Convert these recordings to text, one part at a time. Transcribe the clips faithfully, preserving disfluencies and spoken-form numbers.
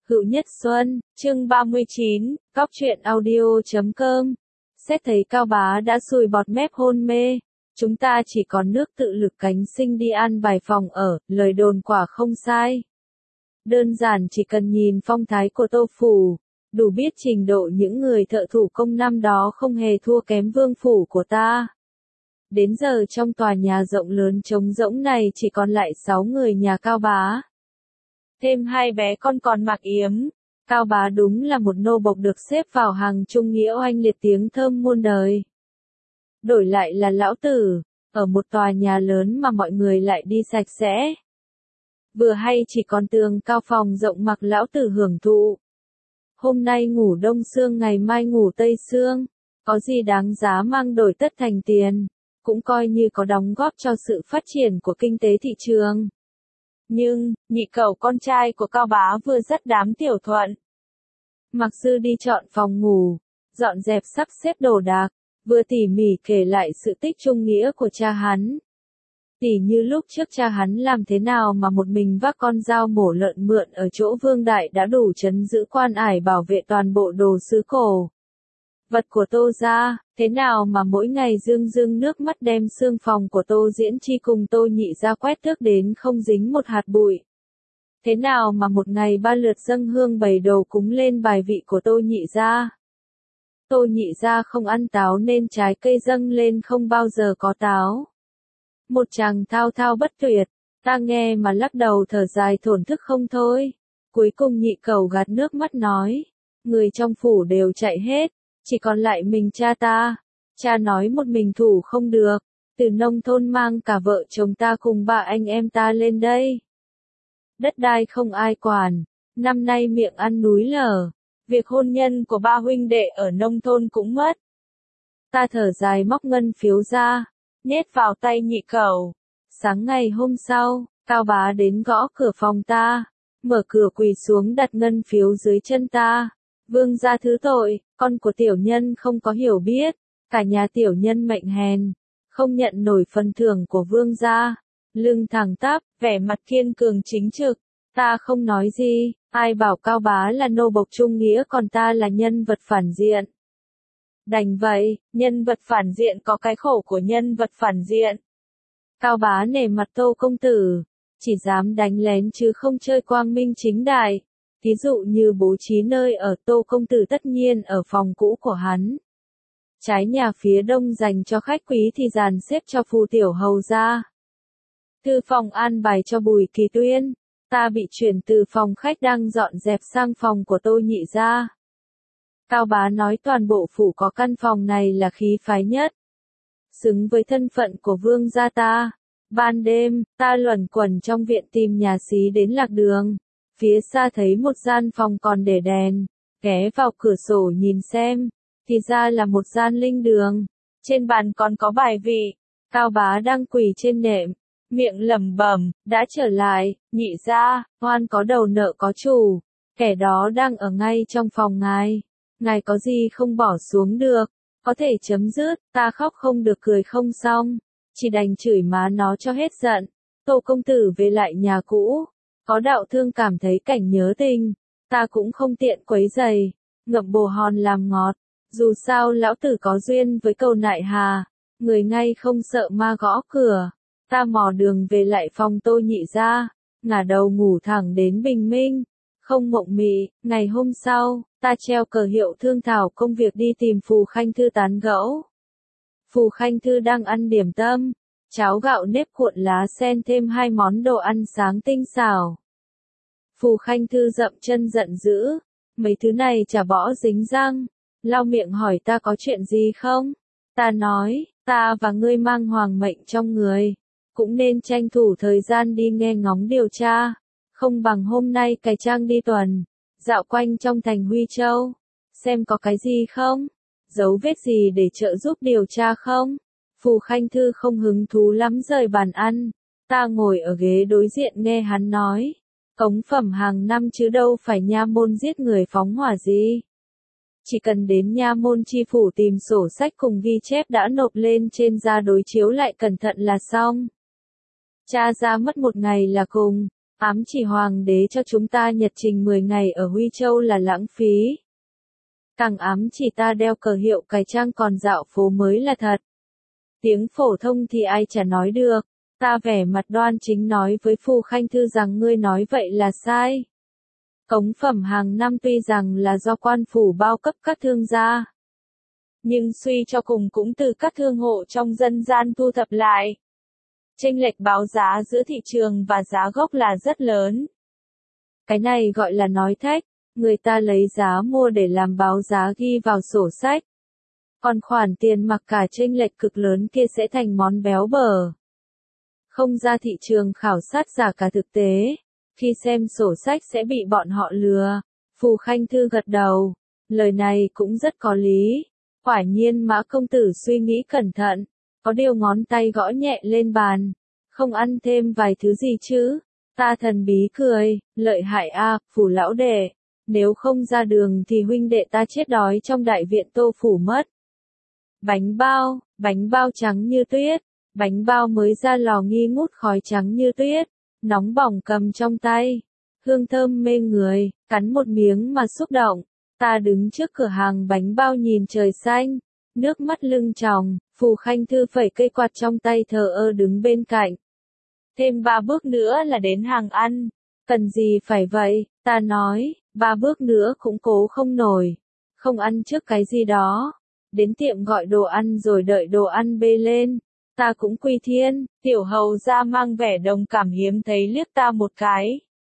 Hữu Nhất Xuân, chương ba mươi chín, cóc truyện audio chấm com. Xét thấy Cao Bá đã sùi bọt mép hôn mê, chúng ta chỉ còn nước tự lực cánh sinh đi an bài phòng ở, lời đồn quả không sai. Đơn giản chỉ cần nhìn phong thái của Tô Phủ, đủ biết trình độ những người thợ thủ công năm đó không hề thua kém vương phủ của ta. Đến giờ trong tòa nhà rộng lớn trống rỗng này chỉ còn lại sáu người nhà Cao Bá. Thêm hai bé con còn mặc yếm. Cao Bá đúng là một nô bộc được xếp vào hàng trung nghĩa oanh liệt tiếng thơm muôn đời. Đổi lại là lão tử, ở một tòa nhà lớn mà mọi người lại đi sạch sẽ. Vừa hay chỉ còn tường cao phòng rộng mặc lão tử hưởng thụ. Hôm nay ngủ đông xương ngày mai ngủ tây xương, có gì đáng giá mang đổi tất thành tiền, cũng coi như có đóng góp cho sự phát triển của kinh tế thị trường. Nhưng, nhị cẩu con trai của Cao Bá vừa dắt đám tiểu thuận. Mặc Dư đi chọn phòng ngủ, dọn dẹp sắp xếp đồ đạc, vừa tỉ mỉ kể lại sự tích trung nghĩa của cha hắn. Tỉ như lúc trước cha hắn làm thế nào mà một mình vác con dao mổ lợn mượn ở chỗ Vương Đại đã đủ trấn giữ quan ải bảo vệ toàn bộ đồ sứ cổ. Vật của Tô gia, thế nào mà mỗi ngày dương dương nước mắt đem xương phòng của Tô Diễn Chi cùng Tô Nhị gia quét tước đến không dính một hạt bụi. Thế nào mà một ngày ba lượt dâng hương bày đồ cúng lên bài vị của Tô Nhị gia. Tô Nhị gia không ăn táo nên trái cây dâng lên không bao giờ có táo. Một chàng thao thao bất tuyệt, ta nghe mà lắc đầu thở dài thổn thức không thôi. Cuối cùng nhị cẩu gạt nước mắt nói, người trong phủ đều chạy hết. Chỉ còn lại mình cha ta, cha nói một mình thủ không được, từ nông thôn mang cả vợ chồng ta cùng ba anh em ta lên đây. Đất đai không ai quản, năm nay miệng ăn núi lở, việc hôn nhân của ba huynh đệ ở nông thôn cũng mất. Ta thở dài móc ngân phiếu ra, nhét vào tay nhị cẩu. Sáng ngày hôm sau, Cao Bá đến gõ cửa phòng ta, mở cửa quỳ xuống đặt ngân phiếu dưới chân ta. Vương gia thứ tội, con của tiểu nhân không có hiểu biết, cả nhà tiểu nhân mệnh hèn, không nhận nổi phần thưởng của vương gia. Lưng thẳng tắp, vẻ mặt kiên cường chính trực, ta không nói gì, ai bảo Cao Bá là nô bộc trung nghĩa còn ta là nhân vật phản diện. Đành vậy, nhân vật phản diện có cái khổ của nhân vật phản diện. Cao Bá nể mặt Tô công tử, chỉ dám đánh lén chứ không chơi quang minh chính đại. Ví dụ như bố trí nơi ở Tô công tử tất nhiên ở phòng cũ của hắn. Trái nhà phía đông dành cho khách quý thì dàn xếp cho phù tiểu hầu ra. Thư phòng an bài cho Bùi Kỳ Tuyên, ta bị chuyển từ phòng khách đang dọn dẹp sang phòng của Tô Nhị gia. Cao Bá nói toàn bộ phủ có căn phòng này là khí phái nhất. Xứng với thân phận của vương gia ta. Ban đêm, ta luẩn quẩn trong viện tìm nhà xí đến lạc đường. Phía xa thấy một gian phòng còn để đèn, ghé vào cửa sổ nhìn xem, thì ra là một gian linh đường. Trên bàn còn có bài vị, Cao Bá đang quỳ trên nệm, miệng lẩm bẩm, đã trở lại, nhị gia, oan có đầu nợ có chủ, kẻ đó đang ở ngay trong phòng ngài, ngài có gì không bỏ xuống được, có thể chấm dứt, ta khóc không được cười không xong, chỉ đành chửi má nó cho hết giận. Tô công tử về lại nhà cũ. Có đạo thương cảm thấy cảnh nhớ tình, ta cũng không tiện quấy giày, ngậm bồ hòn làm ngọt, dù sao lão tử có duyên với cầu nại hà, người ngay không sợ ma gõ cửa, ta mò đường về lại phòng Tô Nhị gia, ngả đầu ngủ thẳng đến bình minh, không mộng mị. Ngày hôm sau, ta treo cờ hiệu thương thảo công việc đi tìm Phù Khanh Thư tán gẫu. Phù Khanh Thư đang ăn điểm tâm. Cháo gạo nếp cuộn lá sen thêm hai món đồ ăn sáng tinh xảo. Phù Khanh Thư dậm chân giận dữ, mấy thứ này chả bỏ dính răng, lau miệng hỏi ta có chuyện gì không? Ta nói, ta và ngươi mang hoàng mệnh trong người, cũng nên tranh thủ thời gian đi nghe ngóng điều tra, không bằng hôm nay cày trang đi tuần, dạo quanh trong thành Huy Châu, xem có cái gì không, dấu vết gì để trợ giúp điều tra không? Phù Khanh Thư không hứng thú lắm rời bàn ăn, ta ngồi ở ghế đối diện nghe hắn nói, cống phẩm hàng năm chứ đâu phải nha môn giết người phóng hỏa gì. Chỉ cần đến nha môn chi phủ tìm sổ sách cùng ghi chép đã nộp lên trên ra đối chiếu lại cẩn thận là xong. Tra ra mất một ngày là cùng, Ám chỉ hoàng đế cho chúng ta nhật trình mười ngày ở Huy Châu là lãng phí. Càng ám chỉ ta đeo cờ hiệu cải trang còn dạo phố mới là thật. Tiếng phổ thông thì ai chả nói được. Ta vẻ mặt đoan chính nói với Phù Khanh Thư rằng ngươi nói vậy là sai. Cống phẩm hàng năm tuy rằng là do quan phủ bao cấp các thương gia, nhưng suy cho cùng cũng từ các thương hộ trong dân gian thu thập lại. Chênh lệch báo giá giữa thị trường và giá gốc là rất lớn. Cái này gọi là nói thách, người ta lấy giá mua để làm báo giá ghi vào sổ sách. Còn khoản tiền mặc cả chênh lệch cực lớn kia sẽ thành món béo bở. Không ra thị trường khảo sát giả cả thực tế, khi xem sổ sách sẽ bị bọn họ lừa. Phù Khanh Thư gật đầu, lời này cũng rất có lý. Quả nhiên Mã công tử suy nghĩ cẩn thận, có điều ngón tay gõ nhẹ lên bàn. Không ăn thêm vài thứ gì chứ? Ta thần bí cười, lợi hại a, Phù lão đệ. Nếu không ra đường thì huynh đệ ta chết đói trong đại viện Tô phủ mất. Bánh bao, bánh bao trắng như tuyết. Bánh bao mới ra lò nghi ngút khói trắng như tuyết, nóng bỏng cầm trong tay, hương thơm mê người, cắn một miếng mà xúc động. Ta đứng trước cửa hàng bánh bao nhìn trời xanh, nước mắt lưng tròng. Phù Khanh Thư phẩy cây quạt trong tay thờ ơ đứng bên cạnh. Thêm ba bước nữa là đến hàng ăn, cần gì phải vậy, ta nói, ba bước nữa cũng cố không nổi, không ăn trước cái gì đó, đến tiệm gọi đồ ăn rồi đợi đồ ăn bê lên. Ta cũng quy thiên, tiểu hầu ra mang vẻ đồng cảm hiếm thấy liếc ta một cái.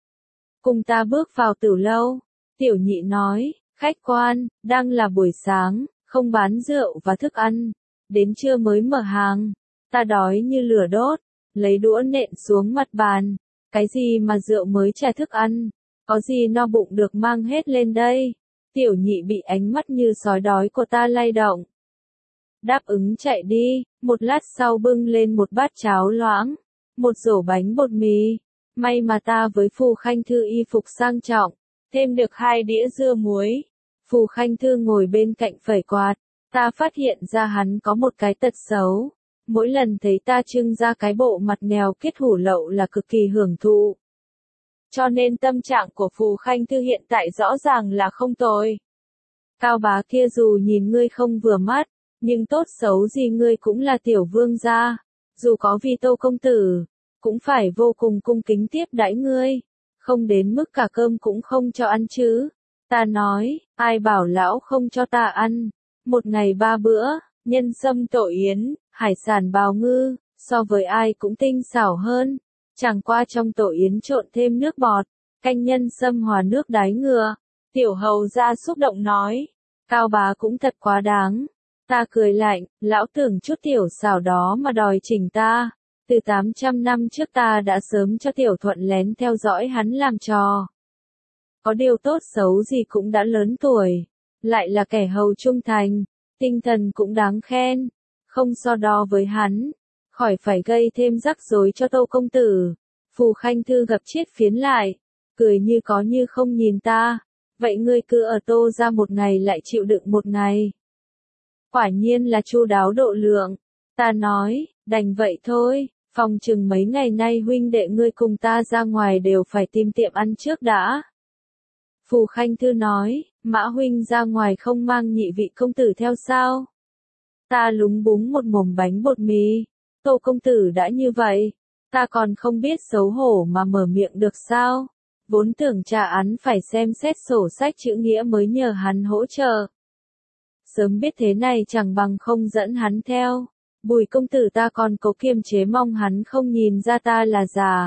Cùng ta bước vào tử lâu, tiểu nhị nói, khách quan, đang là buổi sáng, không bán rượu và thức ăn, đến trưa mới mở hàng. Ta đói như lửa đốt, lấy đũa nện xuống mặt bàn, cái gì mà rượu mới trà thức ăn, có gì no bụng được mang hết lên đây. Tiểu nhị bị ánh mắt như sói đói của ta lay động. Đáp ứng chạy đi, một lát sau bưng lên một bát cháo loãng, một rổ bánh bột mì. May mà ta với Phù Khanh Thư y phục sang trọng, thêm được hai đĩa dưa muối. Phù Khanh Thư ngồi bên cạnh phẩy quạt, ta phát hiện ra hắn có một cái tật xấu. Mỗi lần thấy ta trưng ra cái bộ mặt nghèo kiết hủ lậu là cực kỳ hưởng thụ. Cho nên tâm trạng của Phù Khanh Thư hiện tại rõ ràng là không tồi. Cao bá kia dù nhìn ngươi không vừa mắt, nhưng tốt xấu gì ngươi cũng là tiểu vương gia, dù có vì Tô công tử, cũng phải vô cùng cung kính tiếp đãi ngươi, không đến mức cả cơm cũng không cho ăn chứ. Ta nói, ai bảo lão không cho ta ăn, một ngày ba bữa, nhân sâm tổ yến, hải sản bào ngư, so với ai cũng tinh xảo hơn, chẳng qua trong tổ yến trộn thêm nước bọt, canh nhân sâm hòa nước đáy ngựa. Tiểu hầu ra xúc động nói, Cao bá cũng thật quá đáng. Ta cười lạnh, lão tưởng chút tiểu xảo đó mà đòi chỉnh ta. Từ tám trăm năm trước ta đã sớm cho tiểu thuận lén theo dõi hắn làm trò. Có điều tốt xấu gì cũng đã lớn tuổi, lại là kẻ hầu trung thành, tinh thần cũng đáng khen, không so đo với hắn, khỏi phải gây thêm rắc rối cho Tô công tử. Phù Khanh Thư gập chiếc phiến lại, cười như có như không nhìn ta, vậy ngươi cứ ở Tô ra một ngày lại chịu đựng một ngày. Quả nhiên là chu đáo độ lượng. Ta nói, đành vậy thôi, phòng chừng mấy ngày nay huynh đệ ngươi cùng ta ra ngoài đều phải tìm tiệm ăn trước đã. Phù Khanh Thư nói, Mã huynh ra ngoài không mang nhị vị công tử theo sao? Ta lúng búng một mồm bánh bột mì. Tô công tử đã như vậy, ta còn không biết xấu hổ mà mở miệng được sao? Vốn tưởng trà án phải xem xét sổ sách chữ nghĩa mới nhờ hắn hỗ trợ. Sớm biết thế này chẳng bằng không dẫn hắn theo. Bùi công tử ta còn cố kiềm chế mong hắn không nhìn ra ta là già.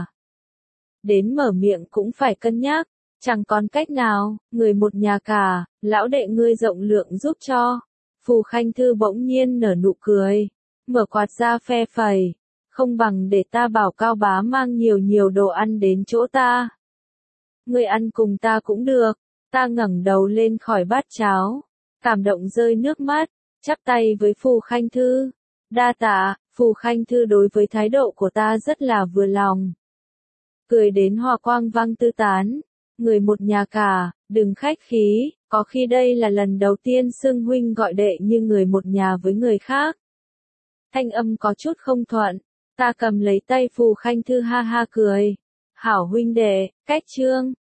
Đến mở miệng cũng phải cân nhắc, chẳng còn cách nào, người một nhà cả, lão đệ ngươi rộng lượng giúp cho. Phù Khanh Thư bỗng nhiên nở nụ cười, mở quạt ra phe phẩy, không bằng để ta bảo Cao bá mang nhiều nhiều đồ ăn đến chỗ ta. Ngươi ăn cùng ta cũng được. Ta ngẩng đầu lên khỏi bát cháo, cảm động rơi nước mắt, chắp tay với Phù Khanh Thư. Đa tạ. Phù Khanh Thư đối với thái độ của ta rất là vừa lòng. Cười đến hòa quang vang tư tán. Người một nhà cả, đừng khách khí, có khi đây là lần đầu tiên xưng huynh gọi đệ như người một nhà với người khác. Thanh âm có chút không thuận, ta cầm lấy tay Phù Khanh Thư ha ha cười. Hảo huynh đệ, cách chương.